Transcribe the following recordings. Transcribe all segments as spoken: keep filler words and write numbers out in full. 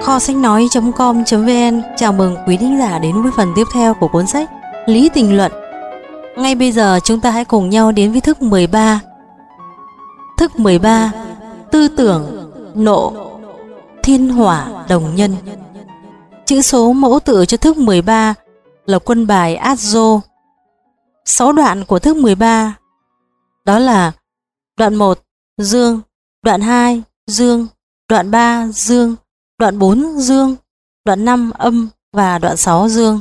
Kho sách nói.com.vn chào mừng quý thính giả đến với phần tiếp theo của cuốn sách Lý Tình Luận. Ngay bây giờ chúng ta hãy cùng nhau đến với thức mười ba. Thức mười ba: Tư tưởng, nộ, thiên hỏa, đồng nhân. Chữ số mẫu tự cho thức mười ba là quân bài Át-dô. Sáu đoạn của thức mười ba đó là: đoạn một dương, đoạn hai dương, đoạn ba dương, đoạn bốn dương, đoạn năm âm và đoạn sáu dương.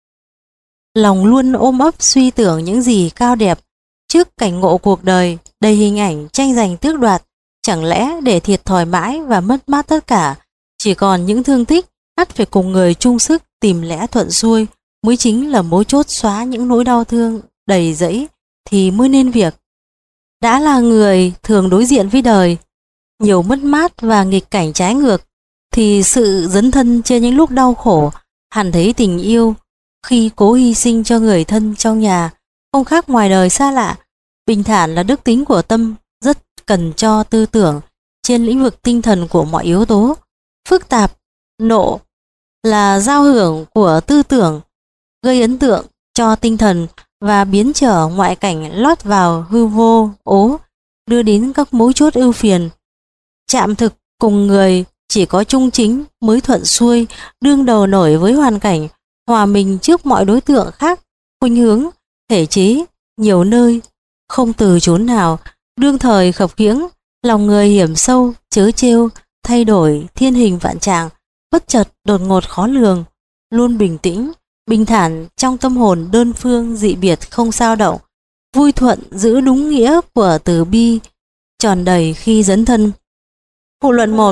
Lòng luôn ôm ấp suy tưởng những gì cao đẹp trước cảnh ngộ cuộc đời đầy hình ảnh tranh giành tước đoạt, chẳng lẽ để thiệt thòi mãi và mất mát tất cả, chỉ còn những thương tích, ắt phải cùng người chung sức tìm lẽ thuận xuôi mới chính là mấu chốt xóa những nỗi đau thương đầy dẫy thì mới nên việc. Đã là người thường đối diện với đời, nhiều mất mát và nghịch cảnh trái ngược, thì sự dấn thân trên những lúc đau khổ, hẳn thấy tình yêu khi cố hy sinh cho người thân trong nhà không khác ngoài đời xa lạ. Bình thản là đức tính của tâm, rất cần cho tư tưởng trên lĩnh vực tinh thần của mọi yếu tố. Phức tạp, nộ là giao hưởng của tư tưởng, gây ấn tượng cho tinh thần và biến trở ngoại cảnh lót vào hư vô ố, đưa đến các mấu chốt ưu phiền. Chạm thực cùng người chỉ có trung chính mới thuận xuôi, đương đầu nổi với hoàn cảnh, hòa mình trước mọi đối tượng khác, khuynh hướng, thể chế, nhiều nơi, không từ chốn nào, đương thời khập khiễng, lòng người hiểm sâu, chớ trêu, thay đổi thiên hình vạn trạng, bất chợt đột ngột khó lường, luôn bình tĩnh, bình thản trong tâm hồn đơn phương dị biệt không dao động, vui thuận giữ đúng nghĩa của từ bi, tròn đầy khi dấn thân. Phụ luận một: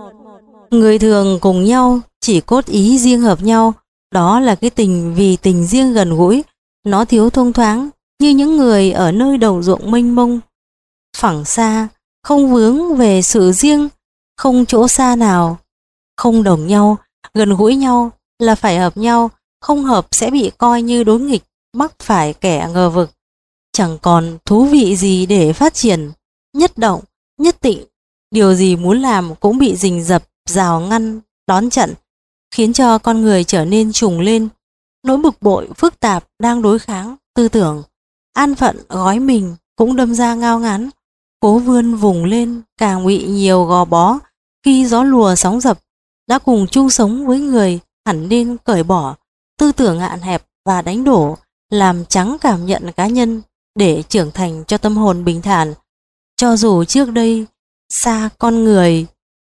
người thường cùng nhau chỉ cốt ý riêng hợp nhau, đó là cái tình vì tình riêng gần gũi, nó thiếu thông thoáng như những người ở nơi đồng ruộng mênh mông, phẳng xa, không vướng về sự riêng, không chỗ xa nào, không đồng nhau, gần gũi nhau là phải hợp nhau, không hợp sẽ bị coi như đối nghịch, mắc phải kẻ ngờ vực, chẳng còn thú vị gì để phát triển, nhất động, nhất tịnh, điều gì muốn làm cũng bị rình rập, rào ngăn, đón chặn, khiến cho con người trở nên trùng lên. Nỗi bực bội, phức tạp đang đối kháng tư tưởng, an phận gói mình cũng đâm ra ngao ngán, cố vươn vùng lên càng bị nhiều gò bó. Khi gió lùa sóng dập, đã cùng chung sống với người, hẳn nên cởi bỏ tư tưởng hạn hẹp và đánh đổ, làm trắng cảm nhận cá nhân để trưởng thành cho tâm hồn bình thản. Cho dù trước đây xa con người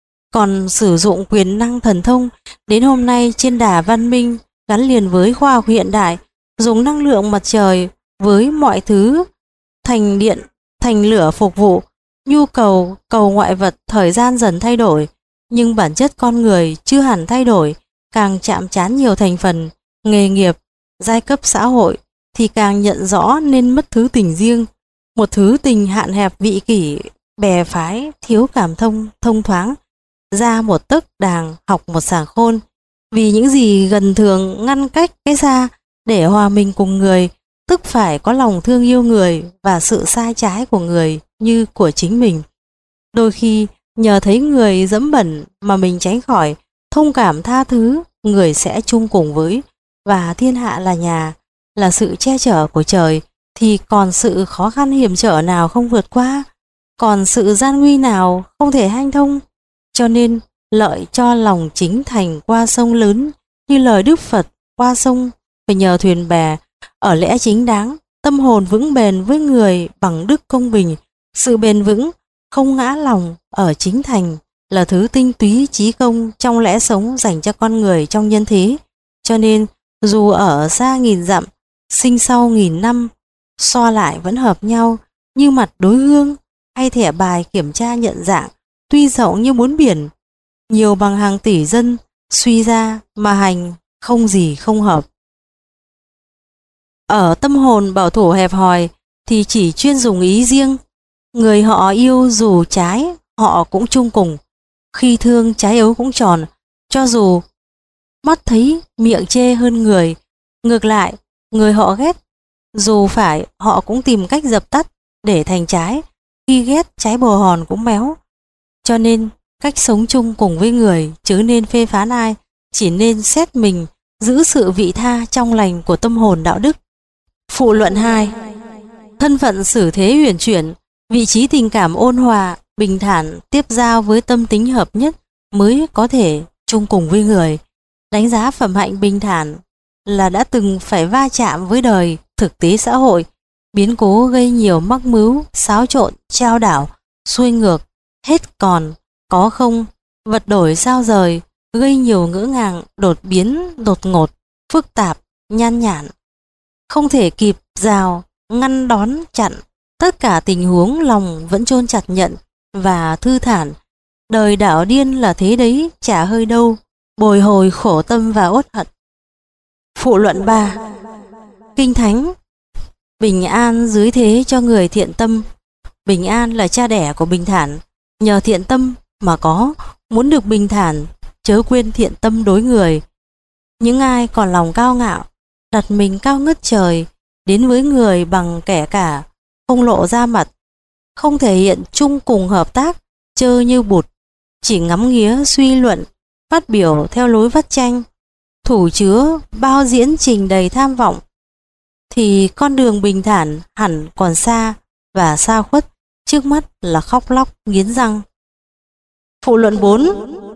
còn sử dụng quyền năng thần thông, đến hôm nay trên đà văn minh gắn liền với khoa học hiện đại, dùng năng lượng mặt trời với mọi thứ thành điện thành lửa phục vụ, nhu cầu cầu ngoại vật thời gian dần thay đổi, nhưng bản chất con người chưa hẳn thay đổi. Càng chạm trán nhiều thành phần, nghề nghiệp, giai cấp xã hội thì càng nhận rõ nên mất thứ tình riêng, một thứ tình hạn hẹp vị kỷ, bè phái, thiếu cảm thông, thông thoáng, ra một tấc đàng, học một sàng khôn. Vì những gì gần thường ngăn cách cái xa để hòa mình cùng người, tức phải có lòng thương yêu người và sự sai trái của người như của chính mình. Đôi khi nhờ thấy người dẫm bẩn mà mình tránh khỏi, thông cảm tha thứ, người sẽ chung cùng với, và thiên hạ là nhà, là sự che chở của trời, thì còn sự khó khăn hiểm trở nào không vượt qua, còn sự gian nguy nào không thể hanh thông. Cho nên lợi cho lòng chính thành qua sông lớn, như lời Đức Phật qua sông phải nhờ thuyền bè, ở lẽ chính đáng, tâm hồn vững bền với người bằng đức công bình. Sự bền vững không ngã lòng ở chính thành là thứ tinh túy trí công trong lẽ sống dành cho con người trong nhân thế. Cho nên dù ở xa nghìn dặm, sinh sau nghìn năm, so lại vẫn hợp nhau như mặt đối gương hay thẻ bài kiểm tra nhận dạng, tuy rộng như bốn biển, nhiều bằng hàng tỷ dân, suy ra mà hành không gì không hợp. Ở tâm hồn bảo thủ hẹp hòi thì chỉ chuyên dùng ý riêng, người họ yêu dù trái họ cũng chung cùng, khi thương trái ấu cũng tròn, cho dù mắt thấy miệng chê hơn người. Ngược lại, người họ ghét dù phải họ cũng tìm cách dập tắt để thành trái, khi ghét trái bồ hòn cũng méo. Cho nên cách sống chung cùng với người, chớ nên phê phán ai, chỉ nên xét mình, giữ sự vị tha trong lành của tâm hồn đạo đức. Phụ luận hai. Thân phận xử thế huyền chuyển, vị trí tình cảm ôn hòa, bình thản tiếp giao với tâm tính hợp nhất mới có thể chung cùng với người. Đánh giá phẩm hạnh bình thản là đã từng phải va chạm với đời, thực tế xã hội, biến cố gây nhiều mắc mứu, xáo trộn, trao đảo, xuôi ngược, hết còn, có không, vật đổi sao rời, gây nhiều ngỡ ngàng, đột biến, đột ngột, phức tạp, nhan nhản. Không thể kịp rào, ngăn đón, chặn, tất cả tình huống lòng vẫn chôn chặt nhận và thư thản. Đời đảo điên là thế đấy, chả hơi đâu, bồi hồi khổ tâm và uất hận. Phụ luận ba. Kinh Thánh. Bình an dưới thế cho người thiện tâm. Bình an là cha đẻ của bình thản, nhờ thiện tâm mà có. Muốn được bình thản, chớ quên thiện tâm đối người. Những ai còn lòng cao ngạo, đặt mình cao ngất trời, đến với người bằng kẻ cả, không lộ ra mặt, không thể hiện chung cùng hợp tác, chơ như bụt, chỉ ngắm nghía suy luận, phát biểu theo lối vắt chanh, thủ chứa bao diễn trình đầy tham vọng, thì con đường bình thản hẳn còn xa và xa khuất, trước mắt là khóc lóc nghiến răng. Phụ luận bốn.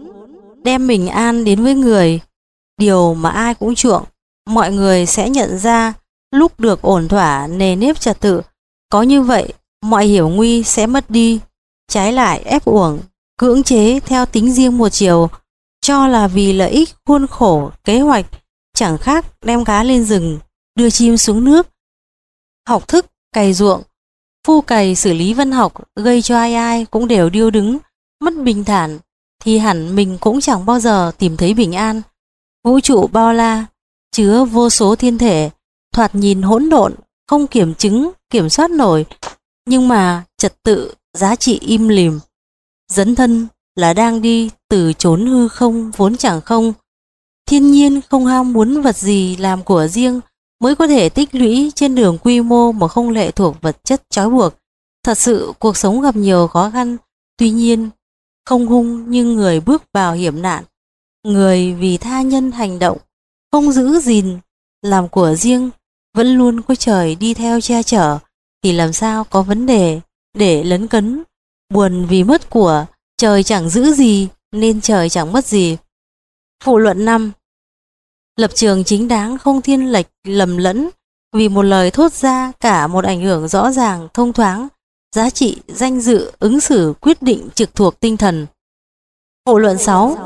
Đem bình an đến với người, điều mà ai cũng chuộng, mọi người sẽ nhận ra lúc được ổn thỏa nề nếp trật tự. Có như vậy, mọi hiểu nguy sẽ mất đi. Trái lại ép uổng, cưỡng chế theo tính riêng một chiều, cho là vì lợi ích khuôn khổ kế hoạch, chẳng khác đem cá lên rừng, đưa chim xuống nước. Học thức cày ruộng, phu cày xử lý văn học gây cho ai ai cũng đều điêu đứng, mất bình thản, thì hẳn mình cũng chẳng bao giờ tìm thấy bình an. Vũ trụ bao la, chứa vô số thiên thể, thoạt nhìn hỗn độn, không kiểm chứng, kiểm soát nổi, nhưng mà trật tự, giá trị im lìm. Dấn thân là đang đi từ chốn hư không vốn chẳng không. Thiên nhiên không ham muốn vật gì làm của riêng, mới có thể tích lũy trên đường quy mô mà không lệ thuộc vật chất trói buộc. Thật sự cuộc sống gặp nhiều khó khăn, tuy nhiên không hung như người bước vào hiểm nạn. Người vì tha nhân hành động, không giữ gìn làm của riêng, vẫn luôn có trời đi theo che chở, thì làm sao có vấn đề để lấn cấn. Buồn vì mất của, trời chẳng giữ gì nên trời chẳng mất gì. Phụ luận năm. Lập trường chính đáng không thiên lệch lầm lẫn, vì một lời thốt ra cả một ảnh hưởng rõ ràng thông thoáng. Giá trị, danh dự, ứng xử quyết định trực thuộc tinh thần. Phụ luận sáu.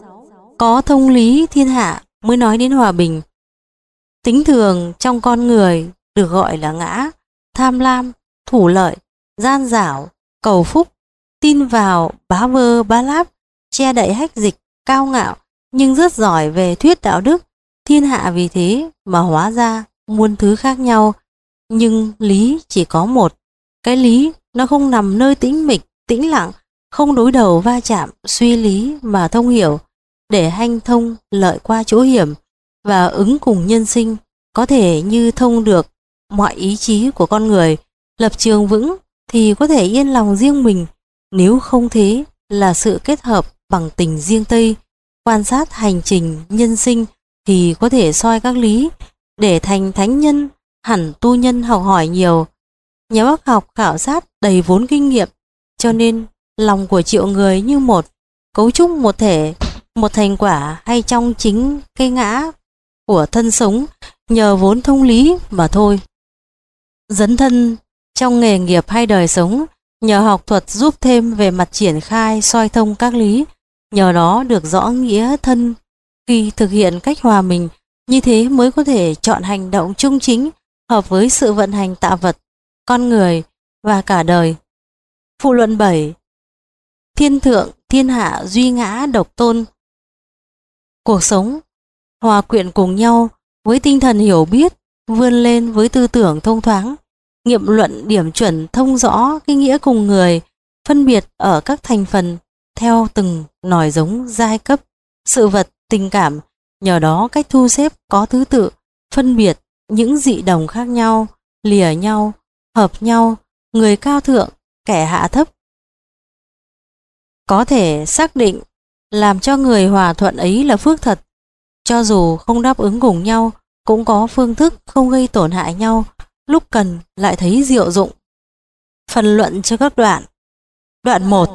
Có thông lý thiên hạ mới nói đến hòa bình. Tính thường trong con người được gọi là ngã, tham lam, thủ lợi, gian dảo, cầu phúc, tin vào, bá vơ bá láp, che đậy hách dịch, cao ngạo, nhưng rất giỏi về thuyết đạo đức. Thiên hạ vì thế mà hóa ra muôn thứ khác nhau, nhưng lý chỉ có một. Cái lý nó không nằm nơi tĩnh mịch, tĩnh lặng, không đối đầu va chạm, suy lý mà thông hiểu, để hanh thông lợi qua chỗ hiểm và ứng cùng nhân sinh, có thể như thông được mọi ý chí của con người. Lập trường vững thì có thể yên lòng riêng mình, nếu không thế là sự kết hợp bằng tình riêng Tây. Quan sát hành trình nhân sinh thì có thể soi các lý, để thành thánh nhân hẳn tu nhân học hỏi nhiều, nhà bác học khảo sát đầy vốn kinh nghiệm, cho nên lòng của triệu người như một, cấu trúc một thể, một thành quả hay trong chính cây ngã của thân sống, nhờ vốn thông lý mà thôi. Dấn thân trong nghề nghiệp hay đời sống, nhờ học thuật giúp thêm về mặt triển khai soi thông các lý, nhờ đó được rõ nghĩa thân. Khi thực hiện cách hòa mình, như thế mới có thể chọn hành động trung chính, hợp với sự vận hành tạo vật, con người và cả đời. Phụ luận bảy. Thiên thượng, thiên hạ, duy ngã, độc tôn. Cuộc sống hòa quyện cùng nhau với tinh thần hiểu biết, vươn lên với tư tưởng thông thoáng, nghiệm luận điểm chuẩn thông rõ cái nghĩa cùng người, phân biệt ở các thành phần theo từng nòi giống giai cấp, sự vật, tình cảm, nhờ đó cách thu xếp có thứ tự, phân biệt những dị đồng khác nhau, lìa nhau, hợp nhau, người cao thượng, kẻ hạ thấp, Có thể xác định làm cho người hòa thuận ấy là phước thật. Cho dù không đáp ứng cùng nhau, cũng có phương thức không gây tổn hại nhau, lúc cần lại thấy diệu dụng. Phần luận cho các đoạn. Đoạn một.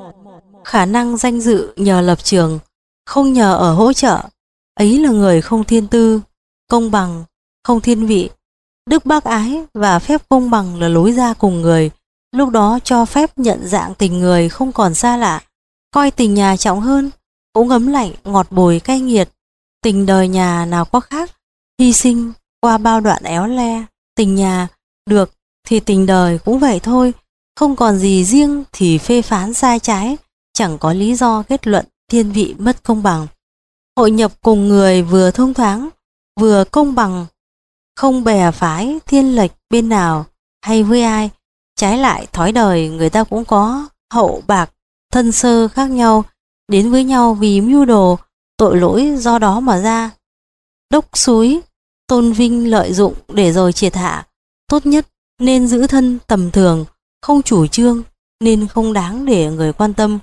Khả năng danh dự nhờ lập trường, không nhờ ở hỗ trợ. Ấy là người không thiên tư, công bằng, không thiên vị. Đức bác ái và phép công bằng là lối ra cùng người. Lúc đó cho phép nhận dạng tình người không còn xa lạ, coi tình nhà trọng hơn, cũng ấm lạnh, ngọt bùi, cay nghiệt. Tình đời nhà nào có khác, hy sinh qua bao đoạn éo le. Tình nhà được thì tình đời cũng vậy thôi, không còn gì riêng thì phê phán sai trái, chẳng có lý do kết luận thiên vị mất công bằng. Hội nhập cùng người vừa thông thoáng, vừa công bằng, không bè phái thiên lệch bên nào hay với ai. Trái lại thói đời người ta cũng có hậu bạc thân sơ khác nhau, đến với nhau vì mưu đồ tội lỗi do đó mà ra. Đốc xúi tôn vinh lợi dụng để rồi triệt hạ. Tốt nhất nên giữ thân tầm thường, không chủ trương nên không đáng để người quan tâm.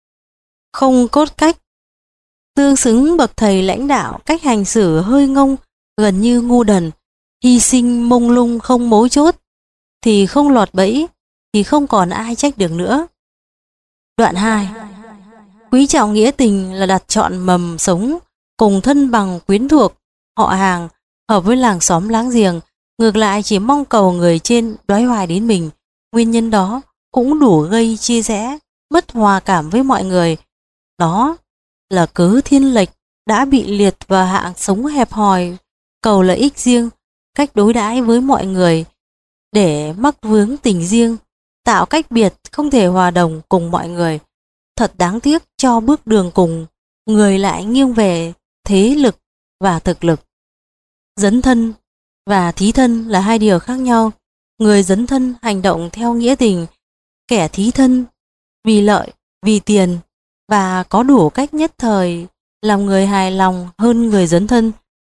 Không cốt cách, tương xứng bậc thầy lãnh đạo, cách hành xử hơi ngông, gần như ngu đần, hy sinh mông lung không mấu chốt, thì không lọt bẫy, thì không còn ai trách được nữa. Đoạn hai. Quý trọng nghĩa tình là đặt chọn mầm sống, cùng thân bằng quyến thuộc, họ hàng, hợp với làng xóm láng giềng. Ngược lại chỉ mong cầu người trên đoái hoài đến mình. Nguyên nhân đó cũng đủ gây chia rẽ, mất hòa cảm với mọi người. Đó là cớ thiên lệch đã bị liệt vào hạng sống hẹp hòi, cầu lợi ích riêng, cách đối đãi với mọi người để mắc vướng tình riêng, tạo cách biệt không thể hòa đồng cùng mọi người. Thật đáng tiếc cho bước đường cùng, người lại nghiêng về thế lực và thực lực. Dấn thân và thí thân là hai điều khác nhau. Người dấn thân hành động theo nghĩa tình, kẻ thí thân vì lợi, vì tiền và có đủ cách nhất thời làm người hài lòng hơn người dấn thân.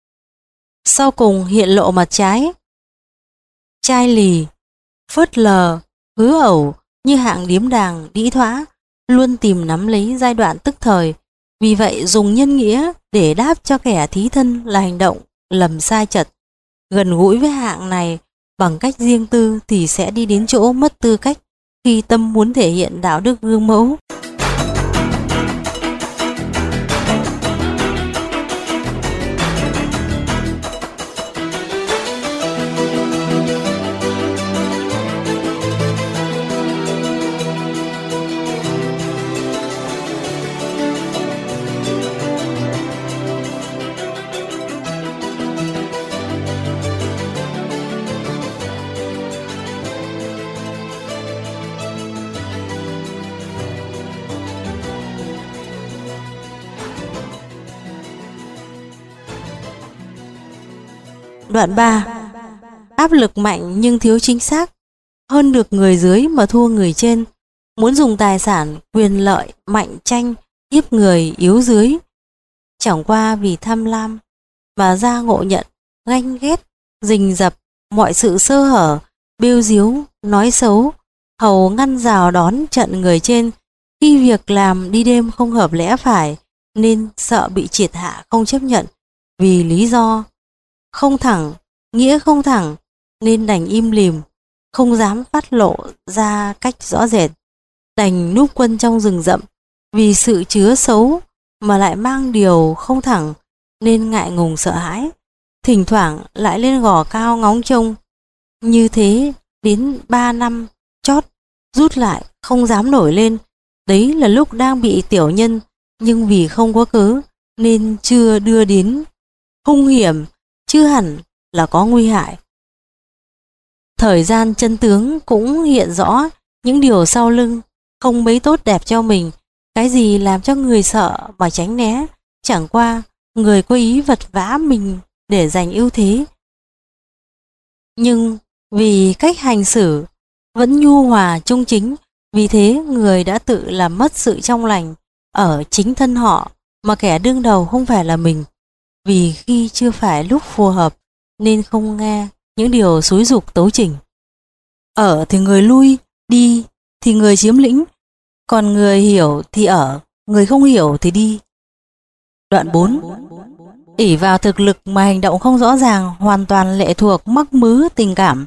Sau cùng hiện lộ mặt trái. Chai lì, phớt lờ, hứa ẩu như hạng điếm đàng đĩ thoã, luôn tìm nắm lấy giai đoạn tức thời. Vì vậy dùng nhân nghĩa để đáp cho kẻ thí thân là hành động lầm sai chật. Gần gũi với hạng này bằng cách riêng tư thì sẽ đi đến chỗ mất tư cách khi tâm muốn thể hiện đạo đức gương mẫu. Đoạn ba. Áp lực mạnh nhưng thiếu chính xác, hơn được người dưới mà thua người trên. Muốn dùng tài sản, quyền lợi mạnh tranh hiếp người yếu dưới, chẳng qua vì tham lam mà ra ngộ nhận, ganh ghét, rình rập mọi sự sơ hở, bêu diếu, nói xấu, hầu ngăn rào đón trận người trên. Khi việc làm đi đêm không hợp lẽ phải, nên sợ bị triệt hạ không chấp nhận, vì lý do không thẳng, nghĩa không thẳng, nên đành im lìm, không dám phát lộ ra cách rõ rệt. Đành núp quân trong rừng rậm, vì sự chứa xấu mà lại mang điều không thẳng, nên ngại ngùng sợ hãi, thỉnh thoảng lại lên gò cao ngóng trông. Như thế đến ba năm chót rút lại không dám nổi lên. Đấy là lúc đang bị tiểu nhân, nhưng vì không có cớ nên chưa đưa đến hung hiểm, chứ hẳn là có nguy hại. Thời gian chân tướng cũng hiện rõ những điều sau lưng không mấy tốt đẹp cho mình. Cái gì làm cho người sợ mà tránh né, chẳng qua người có ý vật vã mình để giành ưu thế. Nhưng vì cách hành xử vẫn nhu hòa trung chính, vì thế người đã tự làm mất sự trong lành ở chính thân họ, mà kẻ đương đầu không phải là mình. Vì khi chưa phải lúc phù hợp nên không nghe những điều xúi giục tấu trình. Ở thì người lui, đi thì người chiếm lĩnh. còn người hiểu thì ở, người không hiểu thì đi. Đoạn bốn. Ỷ vào thực lực mà hành động không rõ ràng, hoàn toàn lệ thuộc mắc mứ tình cảm.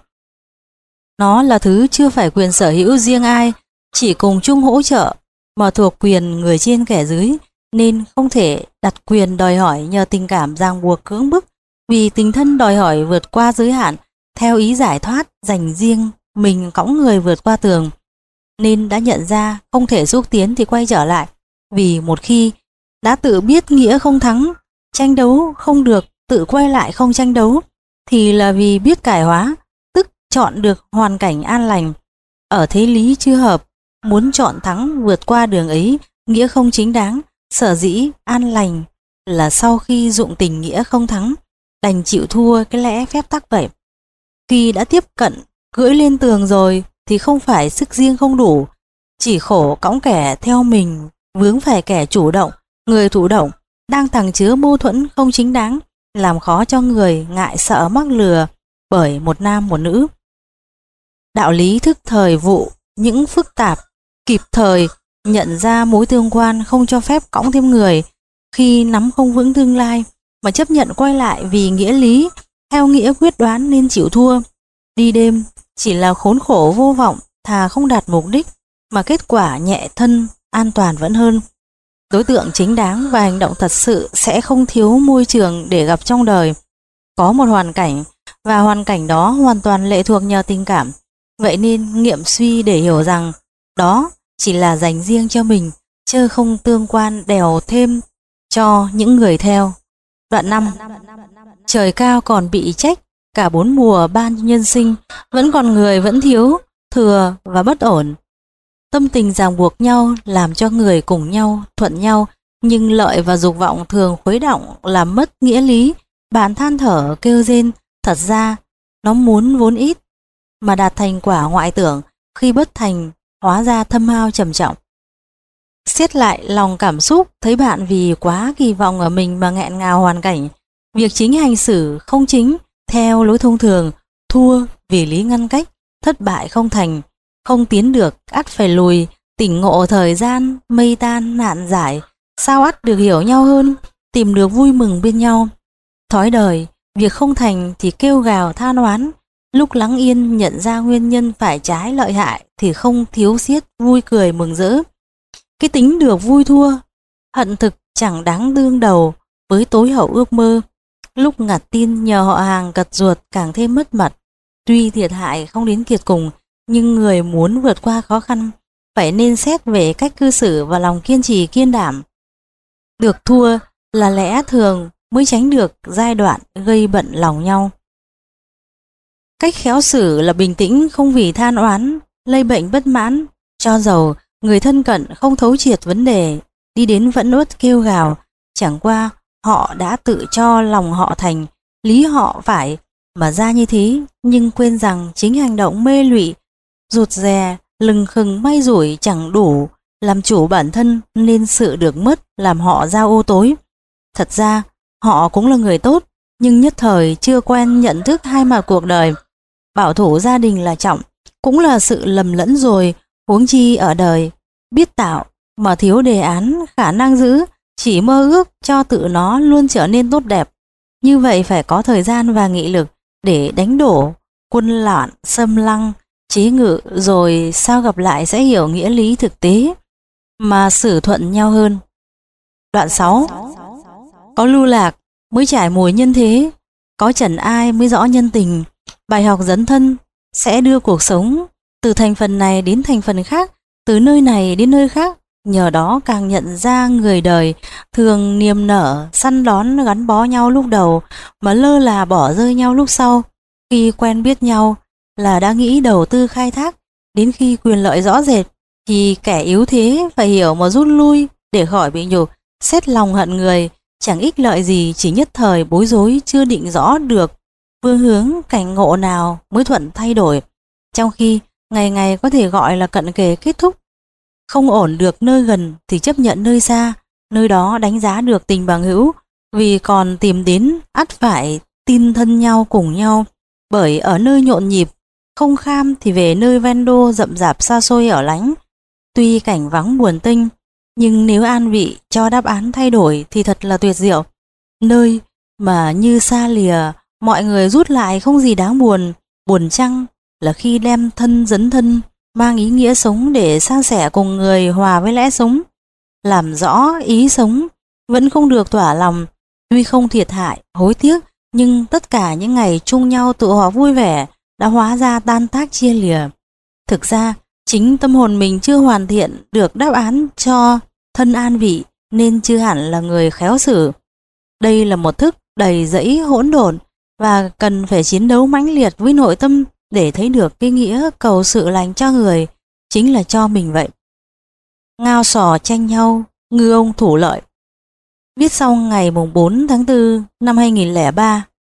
Nó là thứ chưa phải quyền sở hữu riêng ai, chỉ cùng chung hỗ trợ, mà thuộc quyền người trên kẻ dưới, nên không thể đặt quyền đòi hỏi nhờ tình cảm ràng buộc cưỡng bức, vì tình thân đòi hỏi vượt qua giới hạn, theo ý giải thoát dành riêng mình cõng người vượt qua tường. Nên đã nhận ra không thể xúc tiến thì quay trở lại, vì một khi đã tự biết nghĩa không thắng, tranh đấu không được, tự quay lại không tranh đấu, thì là vì biết cải hóa, tức chọn được hoàn cảnh an lành. Ở thế lý chưa hợp, muốn chọn thắng vượt qua đường ấy, nghĩa không chính đáng, sở dĩ an lành là sau khi dụng tình nghĩa không thắng, đành chịu thua cái lẽ phép tắc vậy. Khi đã tiếp cận, cưỡi lên tường rồi thì không phải sức riêng không đủ, chỉ khổ cõng kẻ theo mình, vướng phải kẻ chủ động, người thụ động, đang tàng chứa mâu thuẫn không chính đáng, làm khó cho người ngại sợ mắc lừa bởi một nam một nữ. Đạo lý thức thời vụ những phức tạp, kịp thời nhận ra mối tương quan không cho phép cõng thêm người, khi nắm không vững tương lai mà chấp nhận quay lại vì nghĩa lý, theo nghĩa quyết đoán nên chịu thua. Đi đêm chỉ là khốn khổ vô vọng, thà không đạt mục đích mà kết quả nhẹ thân, an toàn vẫn hơn. Đối tượng chính đáng và hành động thật sự sẽ không thiếu môi trường để gặp trong đời. Có một hoàn cảnh, và hoàn cảnh đó hoàn toàn lệ thuộc nhờ tình cảm. Vậy nên nghiệm suy để hiểu rằng đó chỉ là dành riêng cho mình, chứ không tương quan đèo thêm cho những người theo. Đoạn năm. Trời cao còn bị trách, cả bốn mùa ban nhân sinh, vẫn còn người vẫn thiếu, thừa và bất ổn. Tâm tình ràng buộc nhau làm cho người cùng nhau, thuận nhau, nhưng lợi và dục vọng thường khuấy động làm mất nghĩa lý. Bạn than thở kêu rên, thật ra nó muốn vốn ít mà đạt thành quả ngoại tưởng, khi bất thành hóa ra thâm hao trầm trọng. Xét lại lòng cảm xúc, thấy bạn vì quá kỳ vọng ở mình mà nghẹn ngào hoàn cảnh, việc chính hành xử không chính theo lối thông thường, thua vì lý ngăn cách, thất bại không thành, không tiến được, ắt phải lùi, tỉnh ngộ thời gian, mây tan nạn giải, sao ắt được hiểu nhau hơn, tìm được vui mừng bên nhau. Thói đời, việc không thành thì kêu gào than oán, lúc lắng yên nhận ra nguyên nhân phải trái lợi hại thì không thiếu xiết vui cười mừng rỡ. Cái tính được vui thua, hận thực chẳng đáng đương đầu với tối hậu ước mơ. Lúc ngặt tin nhờ họ hàng cật ruột càng thêm mất mặt. Tuy thiệt hại không đến kiệt cùng, nhưng người muốn vượt qua khó khăn phải nên xét về cách cư xử và lòng kiên trì kiên đảm. Được thua là lẽ thường mới tránh được giai đoạn gây bận lòng nhau. Cách khéo xử là bình tĩnh, không vì than oán lây bệnh bất mãn, cho dầu người thân cận không thấu triệt vấn đề, đi đến vẫn uất kêu gào, chẳng qua họ đã tự cho lòng họ thành lý họ phải mà ra như thế, nhưng quên rằng chính hành động mê lụy, rụt rè, lừng khừng may rủi chẳng đủ làm chủ bản thân, nên sự được mất làm họ ra ô tối. Thật ra họ cũng là người tốt, nhưng nhất thời chưa quen nhận thức hai mặt cuộc đời. Bảo thủ gia đình là trọng, cũng là sự lầm lẫn rồi, huống chi ở đời biết tạo mà thiếu đề án khả năng giữ, chỉ mơ ước cho tự nó luôn trở nên tốt đẹp. Như vậy phải có thời gian và nghị lực để đánh đổ quân loạn xâm lăng chế ngự, rồi sao gặp lại sẽ hiểu nghĩa lý thực tế mà xử thuận nhau hơn. Đoạn sáu. Có lưu lạc mới trải mùi nhân thế, có trần ai mới rõ nhân tình. Bài học dấn thân sẽ đưa cuộc sống từ thành phần này đến thành phần khác, từ nơi này đến nơi khác. Nhờ đó càng nhận ra người đời thường niềm nở săn đón gắn bó nhau lúc đầu, mà lơ là bỏ rơi nhau lúc sau. Khi quen biết nhau là đã nghĩ đầu tư khai thác, đến khi quyền lợi rõ rệt thì kẻ yếu thế phải hiểu mà rút lui để khỏi bị nhục. Xét lòng hận người chẳng ích lợi gì, chỉ nhất thời bối rối chưa định rõ được phương hướng cảnh ngộ nào mới thuận thay đổi, trong khi ngày ngày có thể gọi là cận kề kết thúc. Không ổn được nơi gần thì chấp nhận nơi xa, nơi đó đánh giá được tình bằng hữu, vì còn tìm đến ắt phải tin thân nhau cùng nhau. Bởi ở nơi nhộn nhịp không kham thì về nơi ven đô rậm rạp xa xôi ở lánh, Tuy cảnh vắng buồn tênh, nhưng nếu an vị cho đáp án thay đổi thì thật là tuyệt diệu. Nơi mà như xa lìa, mọi người rút lại không gì đáng buồn. Buồn chăng là khi đem thân dấn thân, mang ý nghĩa sống để san sẻ cùng người, hòa với lẽ sống, làm rõ ý sống, vẫn không được thỏa lòng. Tuy không thiệt hại, hối tiếc, nhưng tất cả những ngày chung nhau tụ họp vui vẻ đã hóa ra tan tác chia lìa. Thực ra, chính tâm hồn mình chưa hoàn thiện được đáp án cho thân an vị nên chưa hẳn là người khéo xử. Đây là một thức đầy rẫy hỗn độn và cần phải chiến đấu mãnh liệt với nội tâm để thấy được cái nghĩa cầu sự lành cho người, chính là cho mình vậy. Ngao sò tranh nhau, ngư ông thủ lợi. Viết sau ngày bốn tháng tư năm hai nghìn không trăm lẻ ba.